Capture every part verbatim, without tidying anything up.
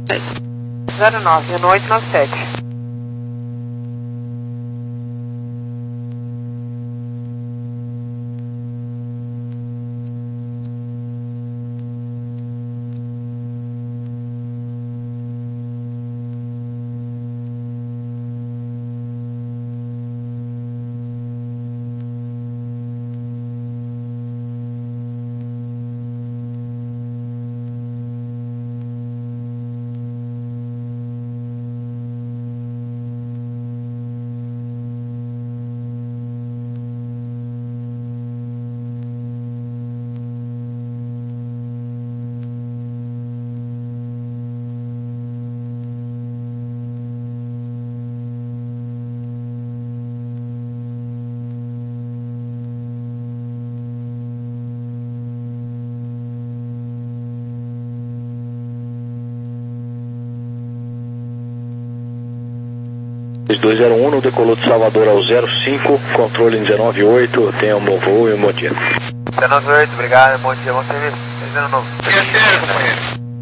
zero nove, ano oito nove sete. dois zero um, no decolou de Salvador ao zero cinco, controle em dezenove oito, tenha um bom voo e um bom dia. dezenove oito, obrigado, bom dia, bom serviço. Terceiro novo. Terceiro, companheiro.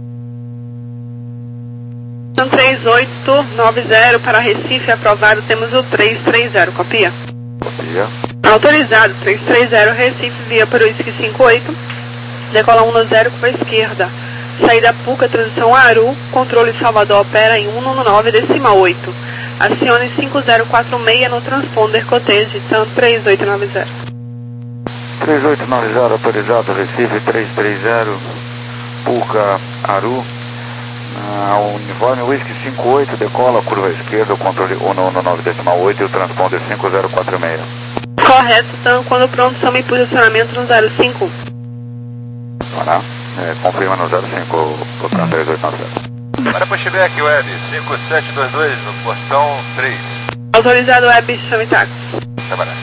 três oito nove zero para Recife, aprovado, temos o três três zero, copia? Copia. Autorizado, três três zero, Recife, via para o whisky cinco oito, decola um zero para a esquerda, saída Puca, transição Aru, controle Salvador opera em cento e nove decimal oito. Acione cinco zero quatro seis no transponder Cotege, TAM três oito nove zero. três oito nove zero, autorizado, Recife três três zero, Puca, Aru, uh, uniforme Whisky cinco oito, decola, curva esquerda, o controle cento e nove decimal oito e o transponder cinco zero quatro seis. Correto, TAM, quando pronto, chame posicionamento no zero cinco. Para, é, confirma no zero cinco, o TAM três oito nove zero. Para pushback, Web cinco sete dois dois no portão três. Autorizado, Web, chame táxi. Trabalhar.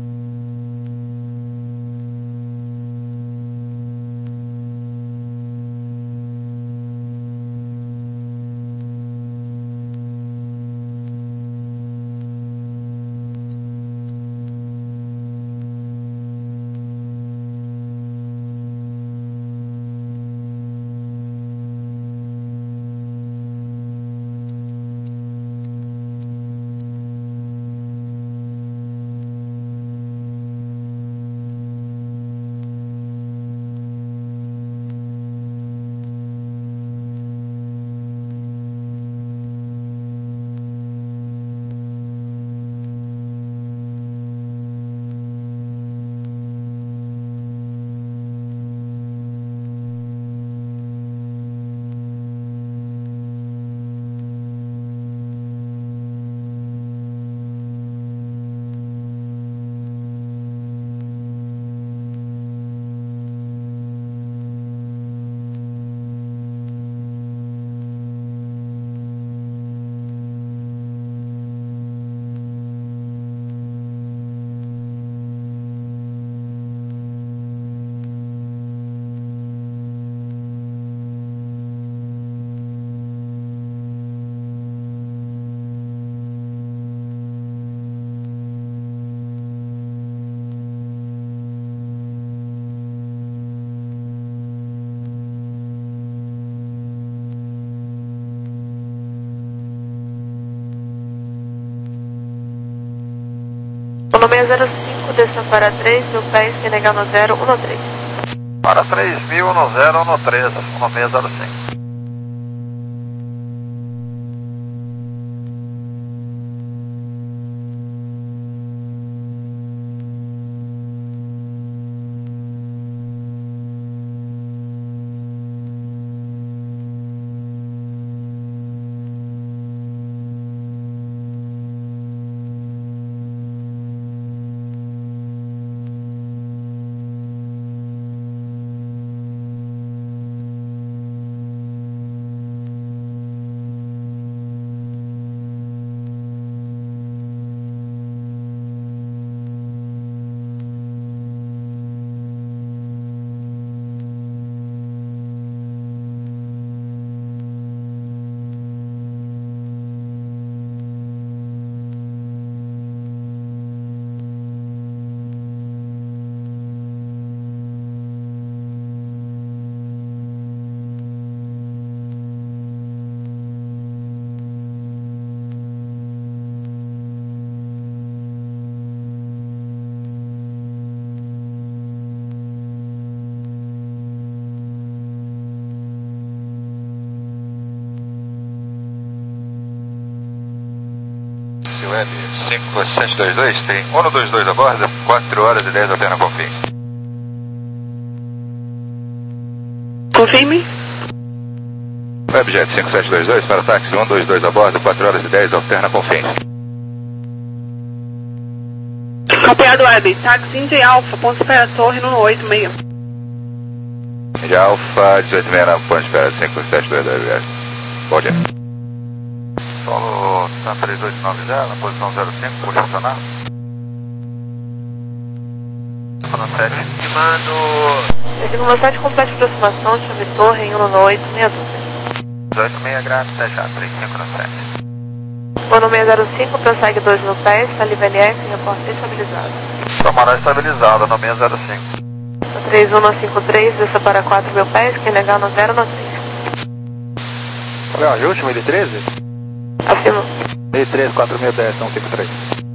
No seis zero cinco, descendo para três, meu pé sem negar no zero um três. Para três mil no zero um três, no seis zero cinco. Web cinco sete dois dois, tem um dois dois a bordo, quatro horas e dez Alterna Confins. Confirme. Webjet cinco sete dois dois para táxi um dois dois a bordo, quatro horas e dez Alterna Confins. Copiado Web, táxi Indy Alpha, ponto espera torre no oito seis. Indy Alpha, dezoito seis na ponto espera cinco sete dois dois. Bom dia. Solo T A M três oito nove zero, na posição zero cinco, por estacionar. sete. Estimando... Estima sete, complete aproximação, chave torre em um oito seis dois. dezoito seis grátis, deixar três cinco no sete. Mono seis zero cinco, prossegue dois mil pés, saliva L F, reporte estabilizado. Camarão estabilizado no seis zero cinco. três um cinco três, desça para quatro mil pés, que é legal no zero no seis. Qual é o ajuste, mil e treze? Acima. mil e treze, quatro mil dez, um cinco três.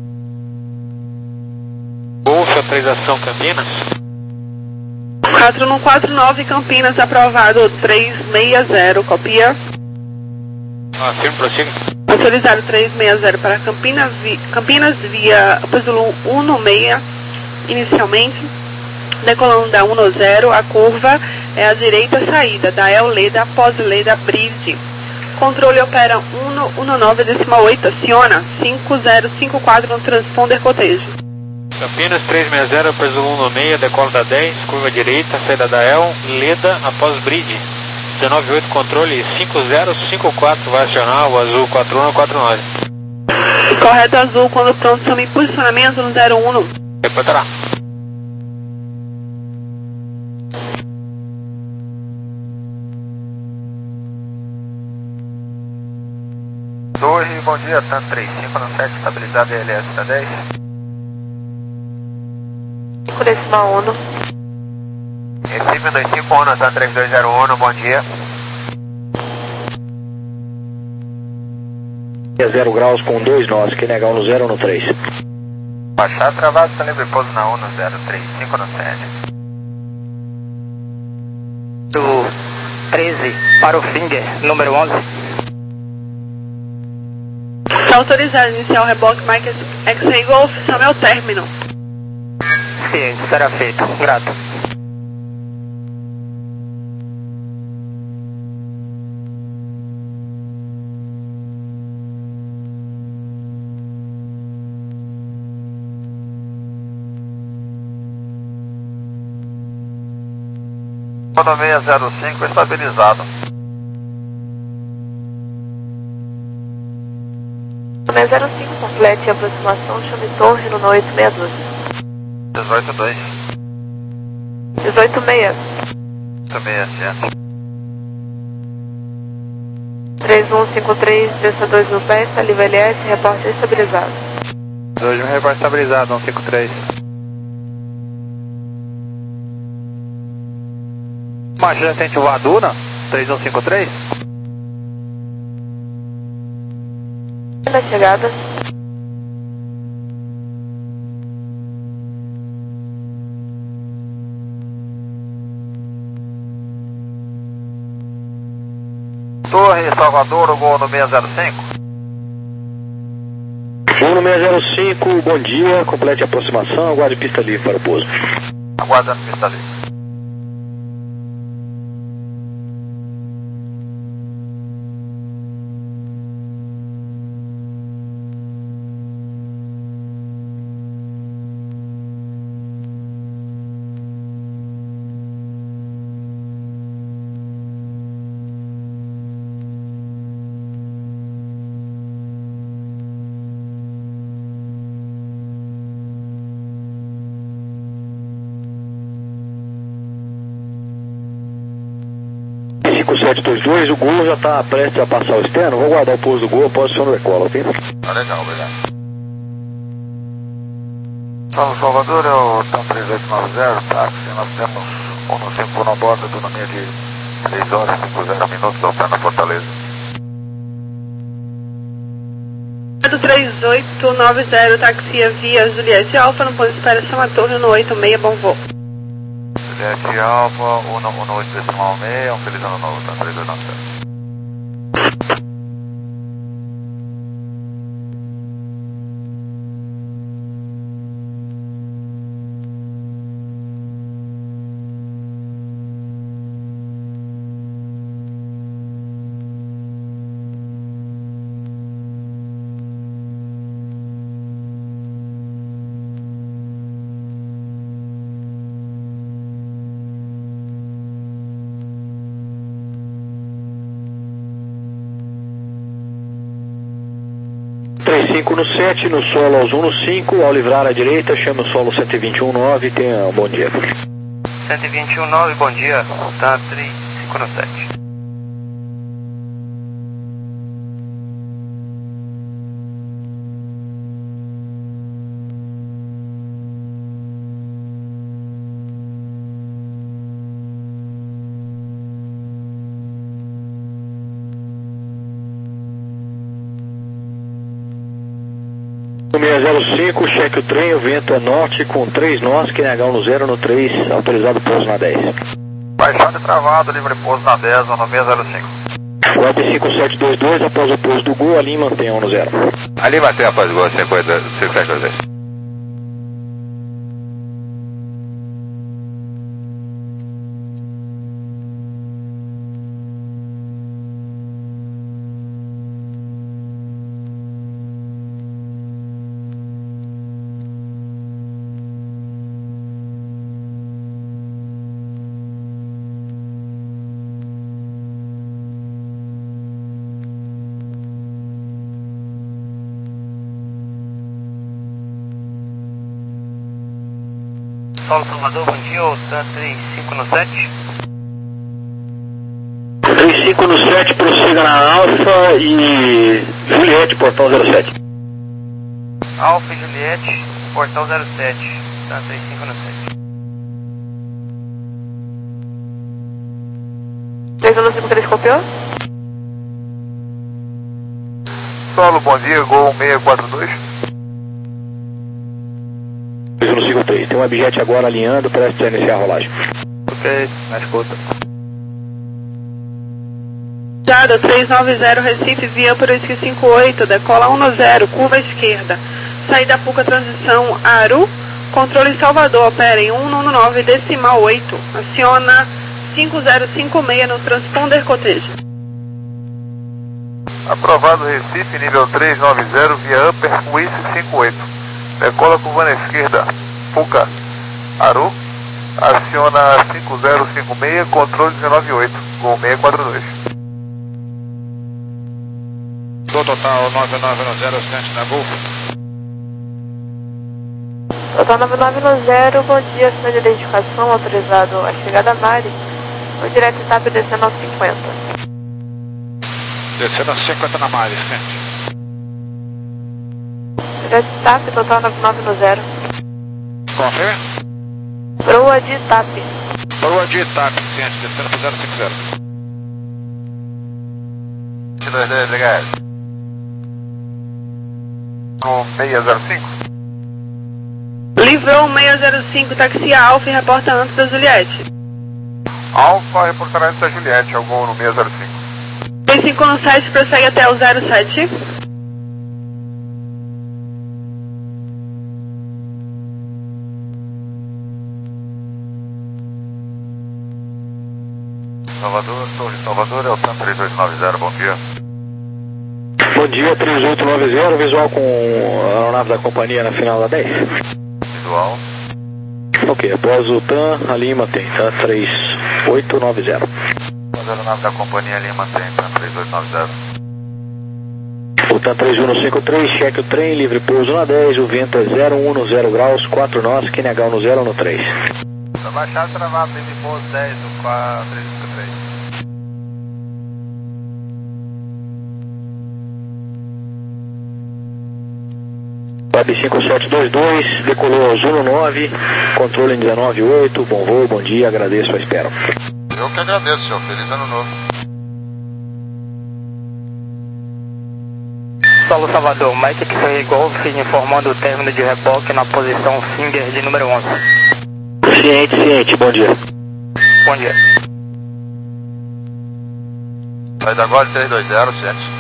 Golf, autorização Campinas. quatro um quatro nove Campinas, aprovado três seis zero, copia. Ah, firme, prossiga. Autorizado três seis zero para Campinas, vi, Campinas via Pazulu um seis inicialmente, decolando da um zero, a curva é a direita saída, da El Leda após Leda Bridge. Controle opera um nove oito, aciona cinco zero cinco quatro no transponder cotejo. Campinas três seis zero, Pazulu um seis, decola da dez, curva direita, saída da El, Leda após Bridge. dezenove oito, controle cinco zero cinco quatro, vai acionar o azul quatro um quatro nove. Correto azul, quando pronto, chama em posicionamento no zero um. Reportará. Torre, bom dia, T A M três cinco no sete, estabilizado E L S T dez. cinco decimal um. Recife dois cinco um, T A M três dois zero um, bom dia. zero graus com dois nós, que legal no zero no três. Baixar travado, está livre pouso na um no zero três cinco no sete. Do treze para o Finger, número onze. Está autorizado iniciar o reboque Mike X-Ray Golf, chame ao término. Ciente, será feito. Grato. Mono seis zero cinco, estabilizado. seis zero cinco, complete aproximação, chame torre no oito seis dois. dezoito dois. dezoito seis. seis sete. três um cinco três, desça dois mil pés, saliva L S, reporte estabilizado. dois mil, reporte estabilizado, um cinco três. Marcha recente o Aduna, três um cinco três. Na chegada. Torre, Salvador, o gol no seis zero cinco. um no seis zero cinco, bom dia, complete a aproximação, aguarde pista livre para o pouso. Aguardando pista livre. cinco sete dois dois, o Gol já está prestes a passar o externo, vou guardar o pouso do Gol após o som do decola, ok? Tá legal, obrigado. Salve Salvador, é o T A M três oito nove zero, táxi, nós temos um no cinco na borda do nome de seis horas e cinquenta minutos, Alterna Fortaleza. três oito nove zero, taxia via Juliette Alfa, no ponto de espera Chama Torre no oito seis, bom voo. Juliette Alfa, um no oito decimal seis, um feliz ano novo, T A M três oito nove zero. B cinco no sete, no solo aos um no cinco, ao livrar à direita, chama o solo cento e vinte e um nove, tenha um bom dia. cento e vinte e um nove, bom dia. Tá três cinco no sete. seis zero cinco, cheque o trem, o vento é norte com três nós, Q N H um no zero no três, autorizado pouso na dez. Baixado e travado, livre pouso na dez, no seis zero cinco. Web cinco sete dois dois, após o pouso do Gol, ali mantém um no zero. Ali mantém após o Gol, cinco sete dois dois. Solo Salvador, bom dia, o T A três cinco no sete. três cinco no sete, prossiga na Alfa e Juliette, portão zero sete. Alfa e Juliette, portão zero sete. T A três cinco no sete. três um cinco três, copiou? Solo, bom dia, Gol seis quatro dois. três um cinco três, tem um objeto agora alinhando, prestes a iniciar a rolagem. Ok, na escuta. Jada três nove zero, Recife, via por whisky cinco oito, decola um no zero, curva esquerda. Saída Puca, transição Aru, controle Salvador, opera em um no nove, decimal oito. Aciona cinco zero cinco seis no transponder cotejo. Aprovado Recife, nível três nove zero, via Upper Whisky cinco oito. Decola curva na esquerda, Puca, Aru, aciona cinco zero cinco seis, controle dezenove oito, Gol seis quatro dois. Do total nove nove no zero, sente na Golf. Total nove nove no zero, bom dia, sinal de identificação autorizado a chegada a Mari. O direto T A P descendo aos cinquenta. Descendo a cinquenta na Mari, sente. Direto T A P, total nove nove no zero. Confirme? Proa de T A P. Proa de T A P, sente, descendo para zero cinco zero. dois dois, ligado. No seis zero cinco. Livrou seis zero cinco, taxia Alfa e reporta antes da Juliette. Alfa, reportará antes da Juliette, é o Gol no seis zero cinco. três cinco no sete, prossegue até o zero sete. Salvador, Torre Salvador, é o TAM três oito nove zero, bom dia. Bom dia, três oito nove zero, visual com a aeronave da companhia na final da dez. Visual. Ok, após o T A M, ali mantém, tá? três oito nove zero. A aeronave da companhia ali mantém, TAM três oito nove zero. O T A M três um cinco três, cheque o trem, livre pouso na dez, o vento é zero um no zero graus, quatro nós, Q N H um no zero no três. Tá baixado, travado, livre pouso dez, do quatro três cinco três. Web cinco sete dois dois, decolou ao Zulu nove, controle em dezenove oito, bom voo, bom dia, agradeço a espera. Eu que agradeço, senhor. Feliz ano novo. Solo Salvador, Mike X-Ray Golf, informando o término de reboque na posição Finger de número onze. Ciente, ciente, bom dia. Bom dia. Saída agora três dois zero, ciente.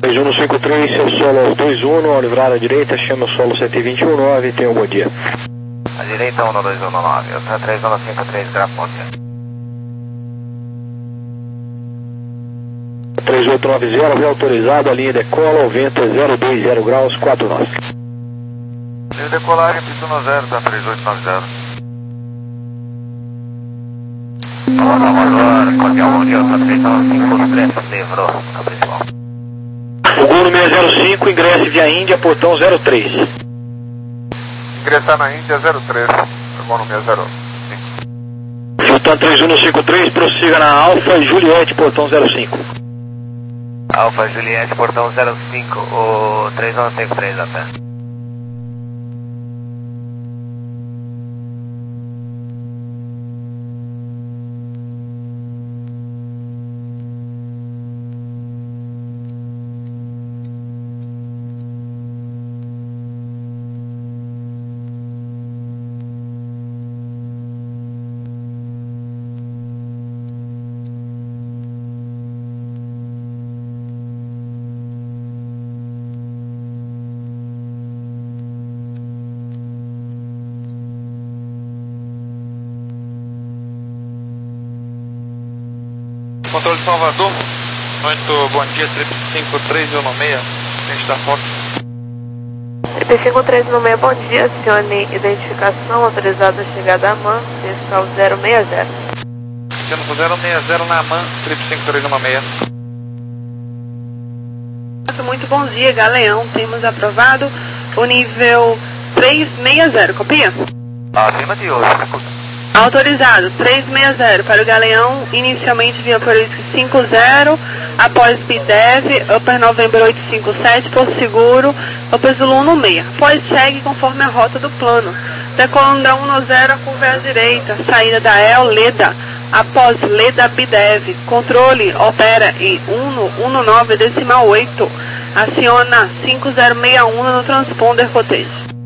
três um no cinco três, seu solo aos dois um, ao livrar à direita, chama o solo C T dois um nove, tenha um bom dia. À direita um dois um nove, eu tenho três um no cinco três, grafo, bom dia. três oito nove zero, vem autorizado, a linha decola, o vento é zero dois zero graus, quatro nós. Linha decolar, amplitude zero, tá três oito nove zero. Olá, olá, cordial, bom dia, tá três nove cinco três, livrou, a principal. O Gol no seis zero cinco, ingresse via Índia, portão zero três. Ingressar na Índia zero três, Gol no seis zero cinco. Filtan três um no cinco três, prossiga na Alfa Juliette, portão zero cinco. Alfa Juliette, portão zero cinco, o três um cinco três até. Controle de Salvador, muito bom dia, trip cinco três um seis, a gente está forte. trip cinco três um seis, bom dia, acione identificação, autorizado a chegada a M A N, fiscal zero seis zero. Temos zero seis zero na M A N, trip cinco três um seis. Muito bom dia, Galeão, temos aprovado o nível três seis zero, copia? Acima de hoje, escuta. Autorizado, três seis zero para o Galeão, inicialmente via por isso cinco zero, após B D E V, Upper November oito cinco sete, por seguro, Upper Zulu um seis. Após segue conforme a rota do plano. Decolando da um zero, a curva é à direita, saída da E L, Leda, após Leda B D E V, controle, opera em um um nove decimal oito, aciona cinco zero seis um no transponder cottage.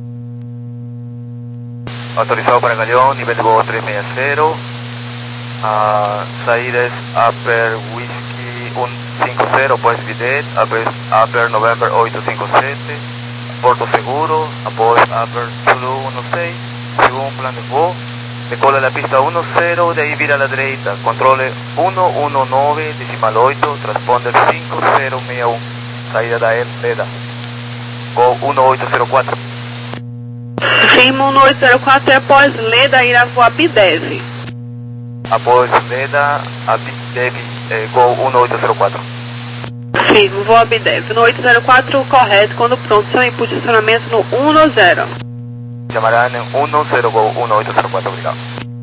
Autorizado para Galeão, nível de voo três seis zero, uh, saídas Upper Whiskey um cinco zero, após B D E V, após Upper November oito cinco sete, Porto Seguro, após Upper Zulu um seis, segundo plano de voo, decola la pista um zero, de ahí vira a la derecha, controle um um nove, decimal oito, transponder cinco zero seis um, saída da E L, Leda, Go um oito zero quatro. Firma um oito zero quatro e após Leda irá voar B D E V. Após Leda, a B D E V, eh, Go um oito zero quatro. Firma, voa B D E V. No oito zero quatro, correto, quando pronto, seu em posicionamento no um zero. Chamarán um zero, Go um oito zero quatro, obrigado.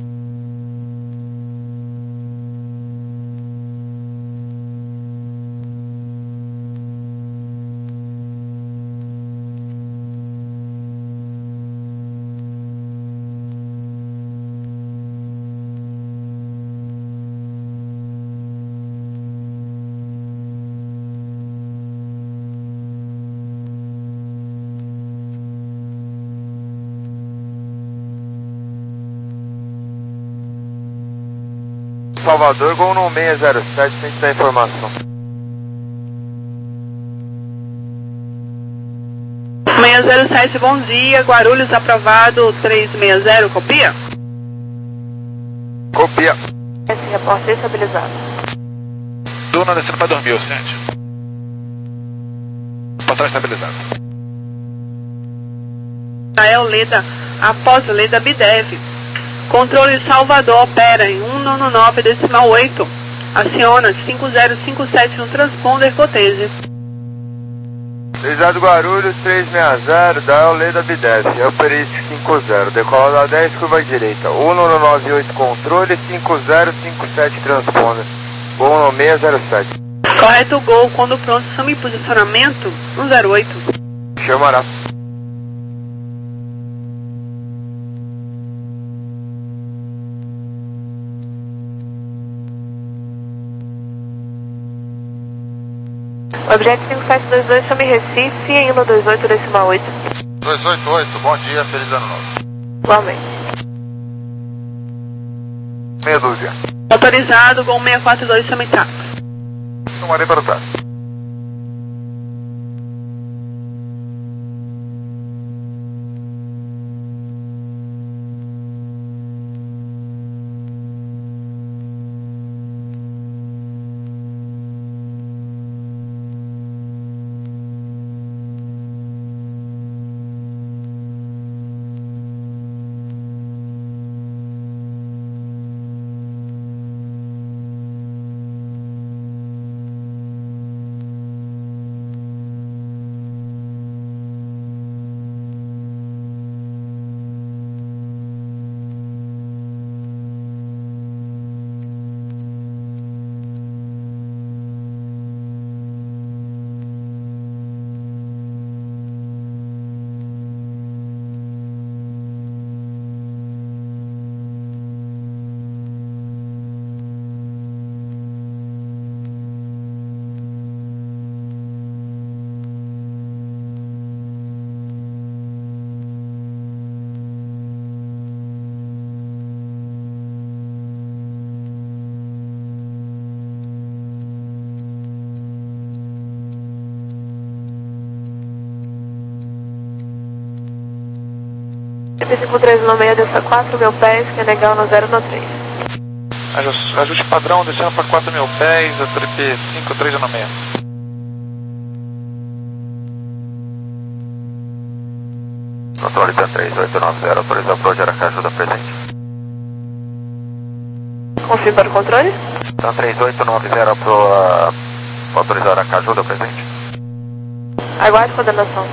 Salvador, Gol no seis zero sete, tem que dar informação. seis zero sete, bom dia, Guarulhos aprovado, três seis zero, copia? Copia. Esse reporte estabilizado. Duna descendo para dormir, sente. Patrão estabilizado. Rael Leda, após Leda B D E V. Controle Salvador opera em um nove decimal oito. Aciona cinco zero cinco sete no transponder cottage. Deslizado Guarulhos, três seis zero, Dial Leda B D E V, Upper East cinco zero, decola da dez, curva à direita, um nove oito controle, cinco zero cinco sete transponder, Gol no seis zero sete. Correto, Gol, quando pronto, estamos em posicionamento um zero oito. Chamará. Objeto cinco sete dois dois, chame Recife, em um dois oito decimal oito. dois oito oito, bom dia, feliz ano novo. Igualmente. Meia dúzia. Autorizado, Gol seis quatro dois, chame T A P. Tomarei para o T A P. cinco três um seis, desça quatro mil pés, que é legal no zero no três. Ajuste, ajuste padrão, descendo para quatro mil pés, a trip cinco três um seis. Controle T três oito nove zero, autoriza approach, Aracaju da presente. Confirme para o controle. T três oito nove zero para uh, autorizar Aracaju da presente. Aguarde coordenação.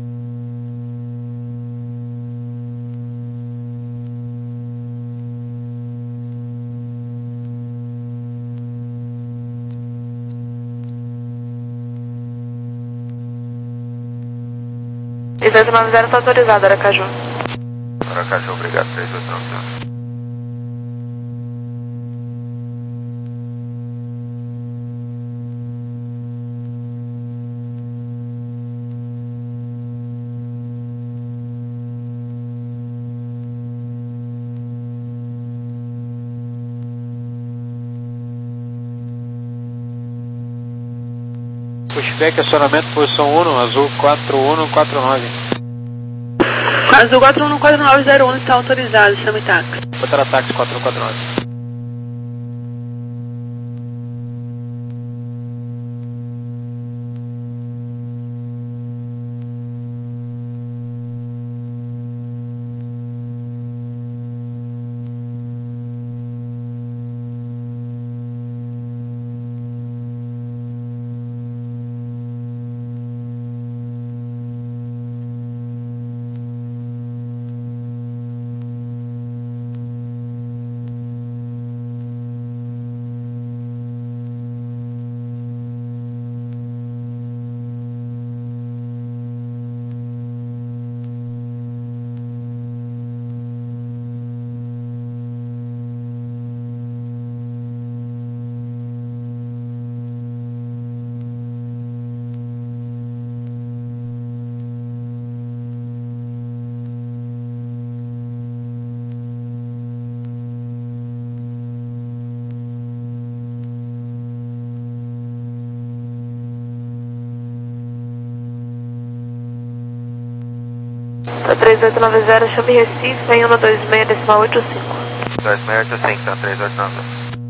três oito nove zero está autorizado, Aracaju. Aracaju, obrigado, três oito nove zero. Pushback, acionamento, posição um, azul quatro um quatro nove. Azul quatro um quatro nove zero um está autorizado, chame táxi. Botar táxi quatro um quatro nove. três oito nove zero, chame Recife em um dois seis, decimal oito cinco. dois seis oito cinco, tá três oito nove zero.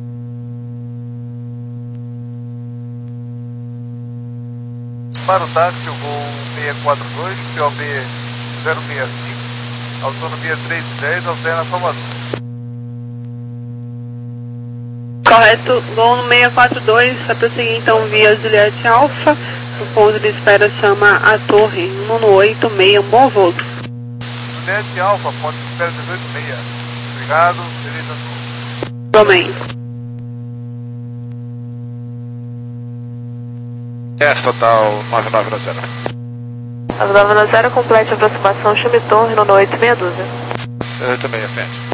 Para o táxi, o voo seis quatro dois, P O B zero seis cinco, autonomia três dez, alterna Salvador. Correto, voo no seis quatro dois, vai prosseguir então via Juliette Alpha. O pouso de espera chama a torre um um oito seis, um bom voo. Juliette Alpha, ponto de espera dezoito seis. Obrigado, feliz ano. Também. Yes, total nove nove zero. nove nove zero, complete a aproximação, chame torre no oito meia dúzia. oito seis sete.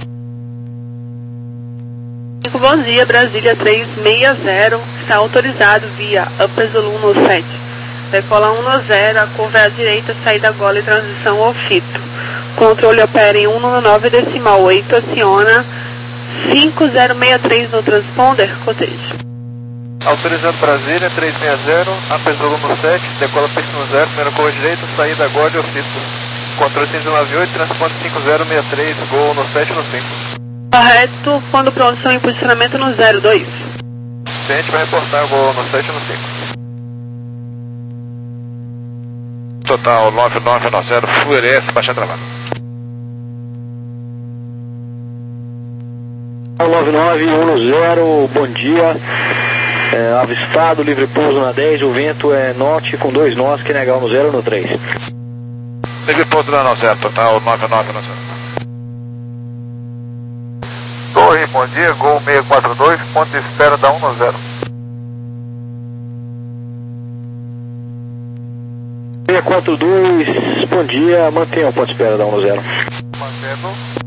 Bom dia, Brasília três seis zero, está autorizado via Upper Zulu no sete. Decola um no zero, a curva é à direita, saída gola e transição ao fito. Controle opera em um nove decimal oito, aciona cinco zero seis três no transponder, cotejo. Autorizando Brasília três seis zero, Upper Zulu no sete, decola pista no zero, primeira curva direita, saída gola e ao fito. Controle cinco nove oito, transponder cinco zero seis três, gol no sete no cinco. Correto, quando pronto, em posicionamento no zero dois. A gente vai reportar o gol no sete no cinco. Total nove nove nove zero, Fluminense, baixa travada. nove nove um zero, bom dia. É, avistado, livre pouso na dez, o vento é norte com dois nós, que negar no zero no três. Livre pouso na zero, total nove nove nove zero. Torre, bom dia, gol seis quatro dois, ponto de espera da um zero. seis quatro dois, bom dia, mantenha o ponto de espera da um zero. Mantendo.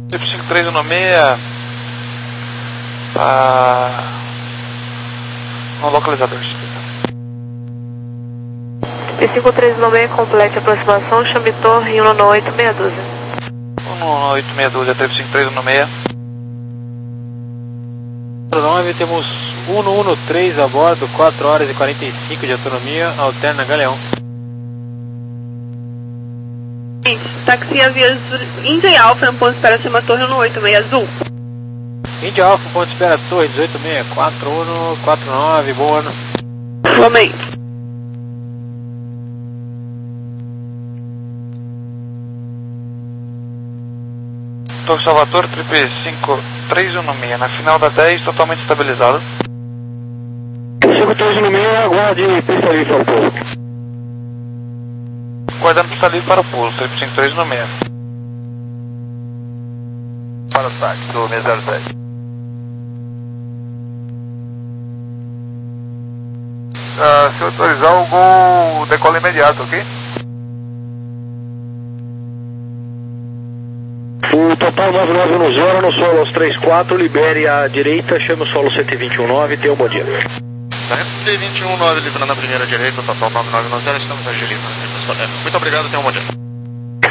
Trip cinco três um seis, ah, no localizador. Trip cinco três um seis, complete a aproximação, chame torre um nove oito meia dúzia. um nove oito meia dúzia, Trip cinco três um seis. nove, temos um um três a bordo, quatro horas e quarenta e cinco de autonomia, alterna Galeão. Táxi Avias Índia Alfa, no ponto de espera acima torre um nove oito meia azul. Índia Alfa, ponto de espera torre dezoito seis quatro um quatro nove, bom ano. Igualmente. Torre Salvador, Trip cinco três um seis, na final da dez, totalmente estabilizado. cinco três um seis, aguarde pista livre para o pouso. Guardando pista livre para o pouso, Trip cinco três um seis. Para o táxi do seis zero sete. Ah, se autorizar o gol, decola imediato, ok? O total nove nove um zero no solo aos trinta e quatro, libere a direita, chame o solo cento e vinte e um nove, tenha um bom dia. cento e vinte e um nove, livrando a primeira direita, total nove nove um zero, estamos agilindo. Muito obrigado, tenha um bom dia.